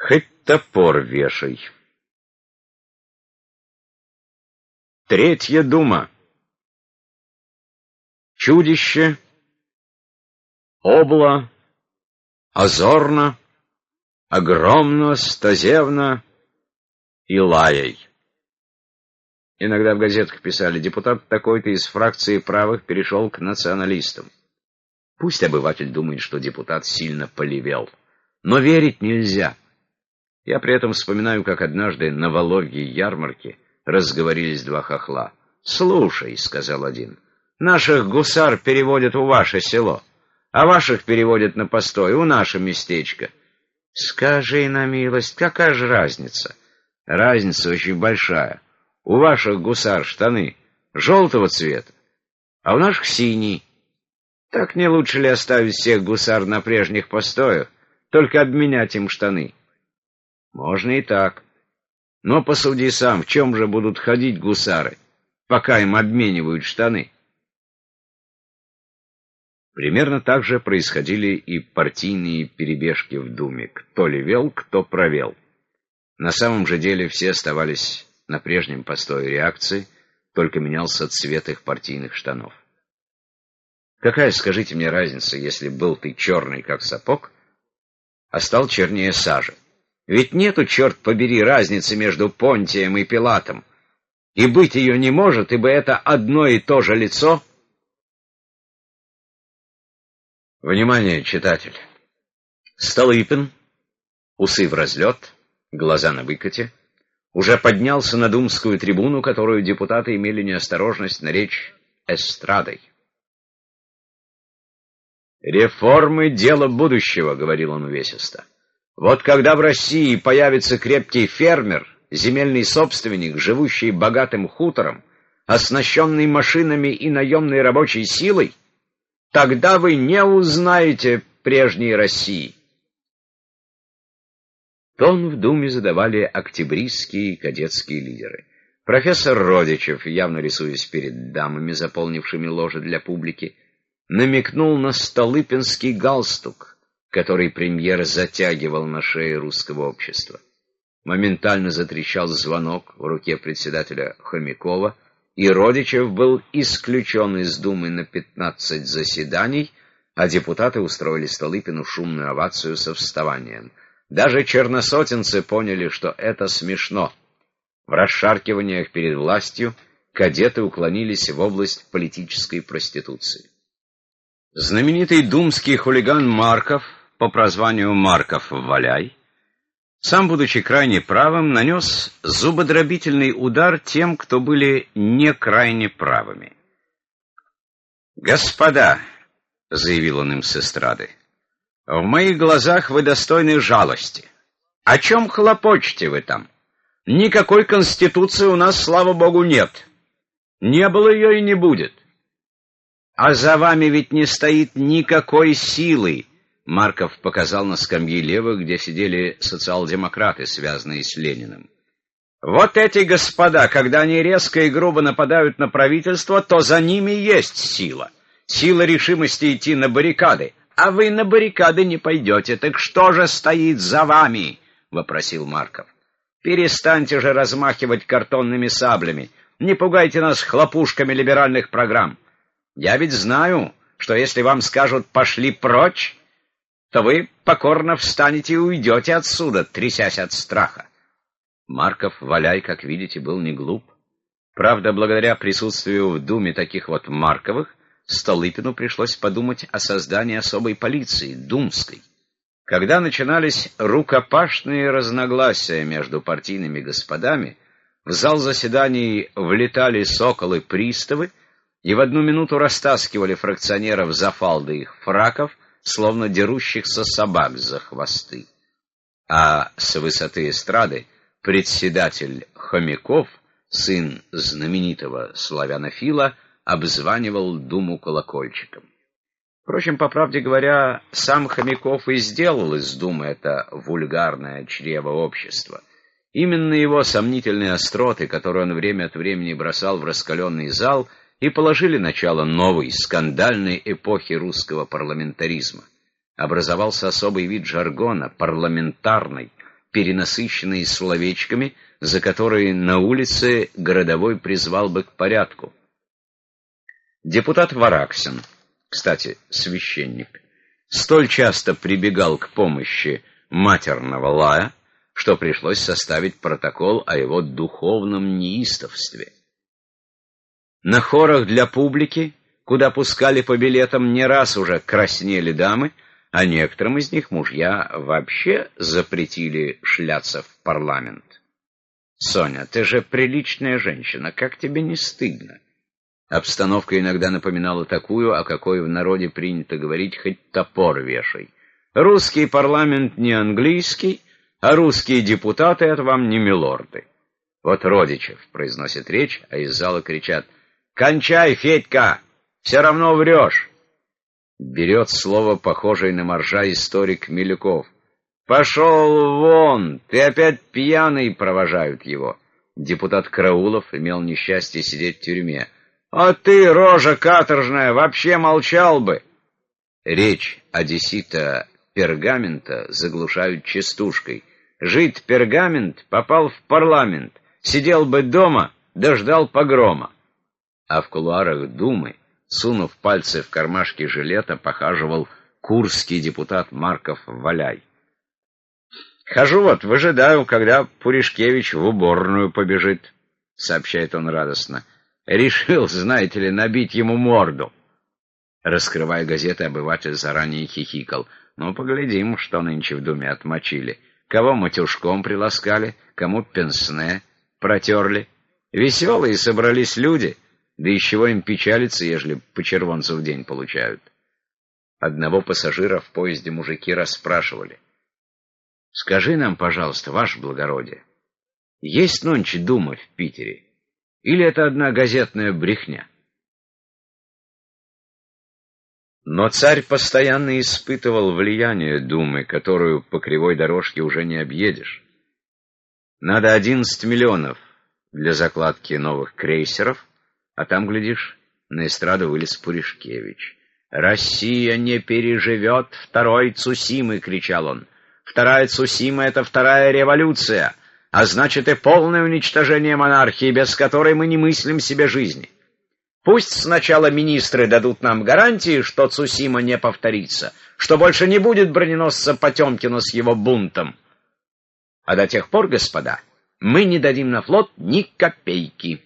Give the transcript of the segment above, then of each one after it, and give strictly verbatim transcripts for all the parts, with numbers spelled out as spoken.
Хоть топор вешай. Третья дума. Чудище, обло, озорно, огромно, стозевно и лаяй. Иногда в газетах писали: депутат такой-то из фракции правых перешел к националистам. Пусть обыватель думает, что депутат сильно полевел, но верить нельзя. Я при этом вспоминаю, как однажды на Вологьей ярмарке разговорились два хохла. «Слушай», — сказал один, — «наших гусар переводят в ваше село, а ваших переводят на постой у наше местечко». «Скажи на милость, какая же разница?» «Разница очень большая. У ваших гусар штаны желтого цвета, а у наших синий. Так не лучше ли оставить всех гусар на прежних постоях, только обменять им штаны?» «Можно и так. Но посуди сам, в чем же будут ходить гусары, пока им обменивают штаны?» Примерно так же происходили и партийные перебежки в Думе. Кто левел, кто провел. На самом же деле все оставались на прежнем постое реакции, только менялся цвет их партийных штанов. Какая, скажите мне, разница, если был ты черный, как сапог, а стал чернее сажи? Ведь нету, черт побери, разницы между Понтием и Пилатом. И быть ее не может, ибо это одно и то же лицо. Внимание, читатель! Столыпин, усы в разлет, глаза на выкате, уже поднялся на думскую трибуну, которую депутаты имели неосторожность наречь эстрадой. «Реформы — дело будущего», — говорил он увесисто. «Вот когда в России появится крепкий фермер, земельный собственник, живущий богатым хутором, оснащенный машинами и наемной рабочей силой, тогда вы не узнаете прежней России». Тон в Думе задавали октябристские и кадетские лидеры. Профессор Родичев, явно рисуясь перед дамами, заполнившими ложи для публики, намекнул на столыпинский галстук, который премьер затягивал на шее русского общества. Моментально затрещал звонок в руке председателя Хомякова, и Родичев был исключен из Думы на пятнадцать заседаний, а депутаты устроили Столыпину шумную овацию со вставанием. Даже черносотенцы поняли, что это смешно. В расшаркиваниях перед властью кадеты уклонились в область политической проституции. Знаменитый думский хулиган Марков, по прозванию Марков-Валяй, сам, будучи крайне правым, нанес зубодробительный удар тем, кто были не крайне правыми. «Господа», — заявил он им с эстрады, — «в моих глазах вы достойны жалости. О чем хлопочете вы там? Никакой конституции у нас, слава богу, нет. Не было ее и не будет. А за вами ведь не стоит никакой силы». Марков показал на скамьи левых, где сидели социал-демократы, связанные с Лениным. «Вот эти господа, когда они резко и грубо нападают на правительство, то за ними есть сила. Сила решимости идти на баррикады. А вы на баррикады не пойдете. Так что же стоит за вами?» — вопросил Марков. «Перестаньте же размахивать картонными саблями. Не пугайте нас хлопушками либеральных программ. Я ведь знаю, что если вам скажут «пошли прочь», то вы покорно встанете и уйдете отсюда, трясясь от страха». Марков-Валяй, как видите, был не глуп. Правда, благодаря присутствию в Думе таких вот Марковых, Столыпину пришлось подумать о создании особой полиции, думской. Когда начинались рукопашные разногласия между партийными господами, в зал заседаний влетали соколы-приставы и в одну минуту растаскивали фракционеров за фалды их фраков, словно дерущихся собак за хвосты. А с высоты эстрады председатель Хомяков, сын знаменитого славянофила, обзванивал Думу колокольчиком. Впрочем, по правде говоря, сам Хомяков и сделал из Думы это вульгарное чрево общества. Именно его сомнительные остроты, которые он время от времени бросал в раскаленный зал, и положили начало новой, скандальной эпохи русского парламентаризма. Образовался особый вид жаргона, парламентарный, перенасыщенные словечками, за которые на улице городовой призвал бы к порядку. Депутат Вараксин, кстати, священник, столь часто прибегал к помощи матерного лая, что пришлось составить протокол о его духовном неистовстве. На хорах для публики, куда пускали по билетам, не раз уже краснели дамы, а некоторым из них мужья вообще запретили шляться в парламент. «Соня, ты же приличная женщина, как тебе не стыдно?» Обстановка иногда напоминала такую, о какой в народе принято говорить, хоть топор вешай. Русский парламент не английский, а русские депутаты — это вам не милорды. Вот Родичев произносит речь, а из зала кричат: «Кончай, Федька, все равно врешь!» Берет слово похожий на моржа историк Милюков. «Пошел вон! Ты опять пьяный!» — провожают его. Депутат Караулов имел несчастье сидеть в тюрьме. «А ты, рожа каторжная, вообще молчал бы!» Речь одессита Пергамента заглушают частушкой. «Жид Пергамент попал в парламент, сидел бы дома, дождал погрома». А в кулуарах Думы, сунув пальцы в кармашки жилета, похаживал курский депутат Марков Валяй. «Хожу вот, выжидаю, когда Пуришкевич в уборную побежит», — сообщает он радостно. «Решил, знаете ли, набить ему морду». Раскрывая газеты, обыватель заранее хихикал. «Ну, поглядим, что нынче в Думе отмочили. Кого матюшком приласкали, кому пенсне протерли. Веселые собрались люди, да из чего им печалиться, ежели по червонцу в день получают». Одного пассажира в поезде мужики расспрашивали: «Скажи нам, пожалуйста, ваше благородие, есть нонче Дума в Питере? Или это одна газетная брехня?» Но царь постоянно испытывал влияние Думы, которую по кривой дорожке уже не объедешь. Надо одиннадцать миллионов для закладки новых крейсеров, а там, глядишь, на эстраду вылез Пуришкевич. «Россия не переживет второй Цусимы!» — кричал он. «Вторая Цусима — это вторая революция, а значит и полное уничтожение монархии, без которой мы не мыслим себе жизни. Пусть сначала министры дадут нам гарантии, что Цусима не повторится, что больше не будет броненосца Потемкина с его бунтом. А до тех пор, господа, мы не дадим на флот ни копейки».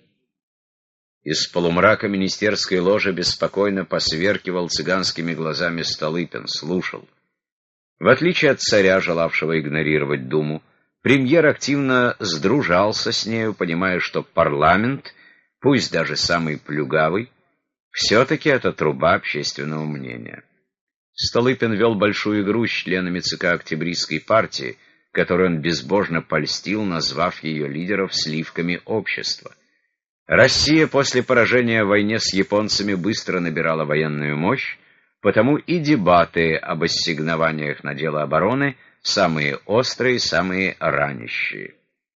Из полумрака министерской ложи беспокойно посверкивал цыганскими глазами Столыпин, слушал. В отличие от царя, желавшего игнорировать Думу, премьер активно сдружался с нею, понимая, что парламент, пусть даже самый плюгавый, все-таки это труба общественного мнения. Столыпин вел большую игру с членами ЦК Октябристской партии, которую он безбожно польстил, назвав ее лидеров сливками общества. Россия после поражения в войне с японцами быстро набирала военную мощь, потому и дебаты об ассигнованиях на дело обороны самые острые, самые ранящие.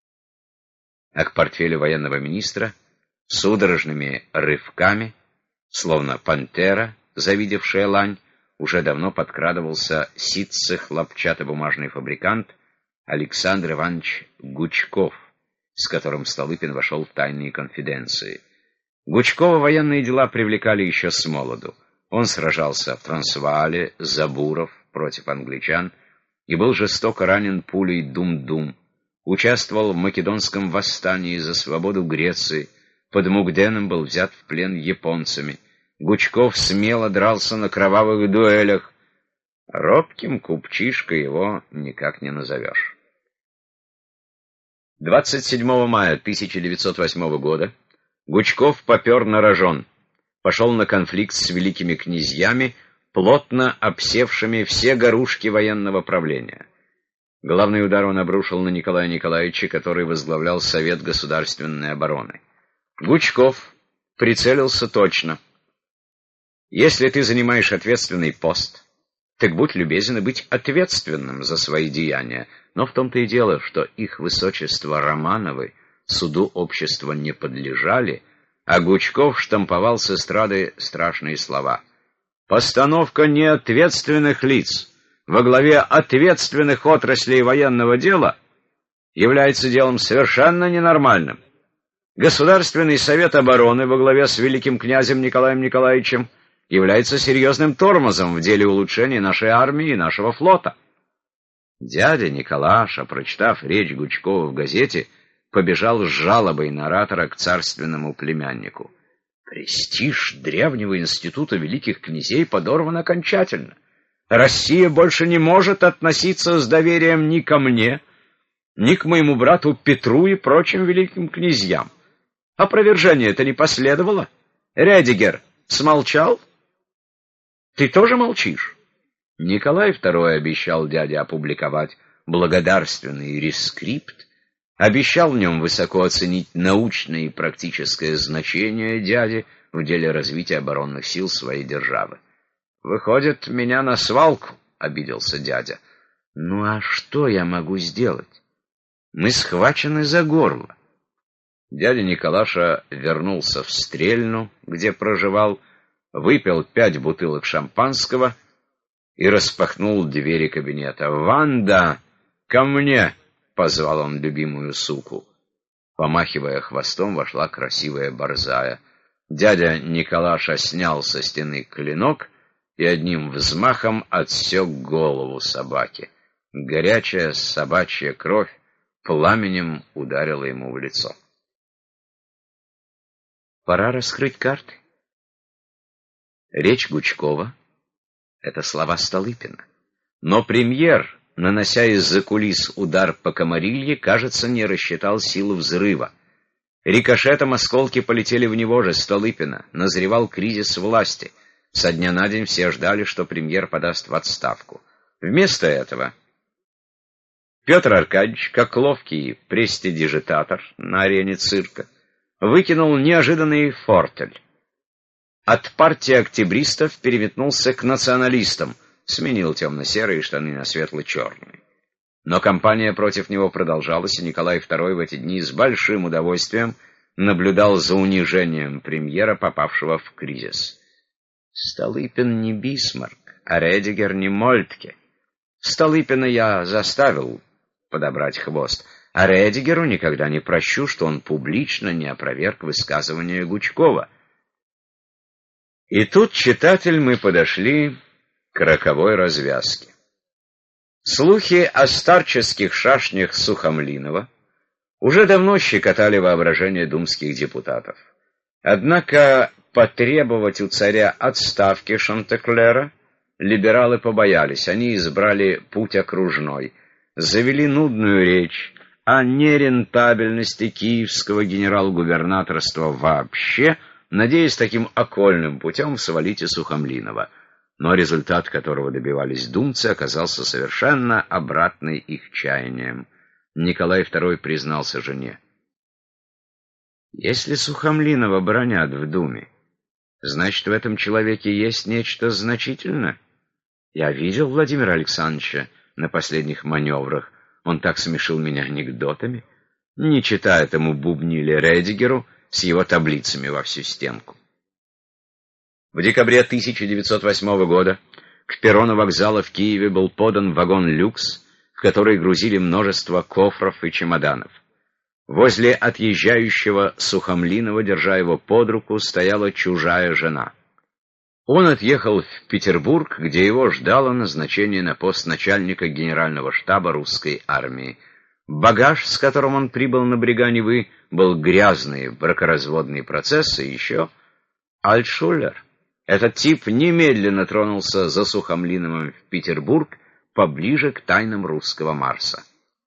А к портфелю военного министра судорожными рывками, словно пантера, завидевшая лань, уже давно подкрадывался ситце-хлопчатобумажный фабрикант Александр Иванович Гучков, с которым Столыпин вошел в тайные конфиденции. Гучкова военные дела привлекали еще с молоду. Он сражался в Трансваале за буров против англичан и был жестоко ранен пулей Дум-Дум. Участвовал в македонском восстании за свободу Греции, под Мугденом был взят в плен японцами. Гучков смело дрался на кровавых дуэлях. Робким купчишкой его никак не назовешь. двадцать седьмого мая тысяча девятьсот восьмого года Гучков попер на рожон, пошел на конфликт с великими князьями, плотно обсевшими все горушки военного правления. Главный удар он обрушил на Николая Николаевича, который возглавлял Совет государственной обороны. Гучков прицелился точно. «Если ты занимаешь ответственный пост, так будь любезен и быть ответственным за свои деяния». Но в том-то и дело, что их высочество Романовы суду общества не подлежали, а Гучков штамповал с эстрады страшные слова. «Постановка неответственных лиц во главе ответственных отраслей военного дела является делом совершенно ненормальным. Государственный совет обороны во главе с великим князем Николаем Николаевичем является серьезным тормозом в деле улучшения нашей армии и нашего флота. Дядя Николаша, прочитав речь Гучкова в газете, побежал с жалобой на оратора к царственному племяннику. Престиж древнего института великих князей подорван окончательно. Россия больше не может относиться с доверием ни ко мне, ни к моему брату Петру и прочим великим князьям. Опровержение это не последовало. Редигер смолчал? Ты тоже молчишь? Николай второй обещал дяде опубликовать благодарственный рескрипт, обещал в нем высоко оценить научное и практическое значение дяди в деле развития оборонных сил своей державы. «Выходит, меня на свалку», — обиделся дядя. «Ну а что я могу сделать? Мы схвачены за горло». Дядя Николаша вернулся в Стрельну, где проживал, выпил пять бутылок шампанского и распахнул двери кабинета. «Ванда, ко мне!» — позвал он любимую суку. Помахивая хвостом, вошла красивая борзая. Дядя Николаша снял со стены клинок и одним взмахом отсек голову собаки. Горячая собачья кровь пламенем ударила ему в лицо. Пора раскрыть карты. Речь Гучкова — это слова Столыпина. Но премьер, нанося из-за кулис удар по Комарилье, кажется, не рассчитал силу взрыва. Рикошетом осколки полетели в него же, Столыпина. Назревал кризис власти. Со дня на день все ждали, что премьер подаст в отставку. Вместо этого Петр Аркадьевич, как ловкий престидижитатор на арене цирка, выкинул неожиданный фортель. От партии октябристов переметнулся к националистам, сменил темно-серые штаны на светло-черные. Но кампания против него продолжалась, и Николай второй в эти дни с большим удовольствием наблюдал за унижением премьера, попавшего в кризис. Столыпин не Бисмарк, а Редигер не Мольтке. Столыпина я заставил подобрать хвост, а Редигеру никогда не прощу, что он публично не опроверг высказывания Гучкова. И тут, читатель, мы подошли к роковой развязке. Слухи о старческих шашнях Сухомлинова уже давно щекотали воображение думских депутатов. Однако потребовать у царя отставки Шантеклера либералы побоялись. Они избрали путь окружной, завели нудную речь о нерентабельности киевского генерал-губернаторства вообще, надеясь таким окольным путем свалить и Сухомлинова. Но результат, которого добивались думцы, оказался совершенно обратный их чаяниям. Николай второй признался жене: «Если Сухомлинова бранят в Думе, значит, в этом человеке есть нечто значительное. Я видел Владимира Александровича на последних маневрах. Он так смешил меня анекдотами. Не читая этому бубнили Редигеру с его таблицами во всю стенку». В декабре тысяча девятьсот восьмого года к перрону вокзала в Киеве был подан вагон «Люкс», в который грузили множество кофров и чемоданов. Возле отъезжающего Сухомлинова, держа его под руку, стояла чужая жена. Он отъехал в Петербург, где его ждало назначение на пост начальника генерального штаба русской армии. Багаж, с которым он прибыл на брега Невы, был грязный бракоразводный процесс, и еще Альтшулер. Этот тип немедленно тронулся за Сухомлиновым в Петербург, поближе к тайнам русского Марса.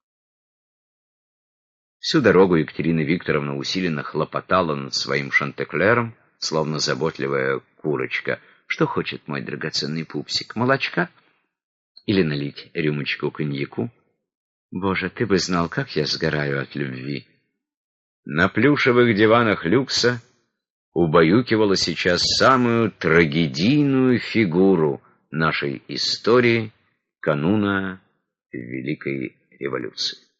Всю дорогу Екатерина Викторовна усиленно хлопотала над своим Шантеклером, словно заботливая курочка. «Что хочет мой драгоценный пупсик? Молочка? Или налить рюмочку коньяку? Боже, ты бы знал, как я сгораю от любви!» На плюшевых диванах люкса убаюкивала сейчас самую трагедийную фигуру нашей истории кануна Великой революции.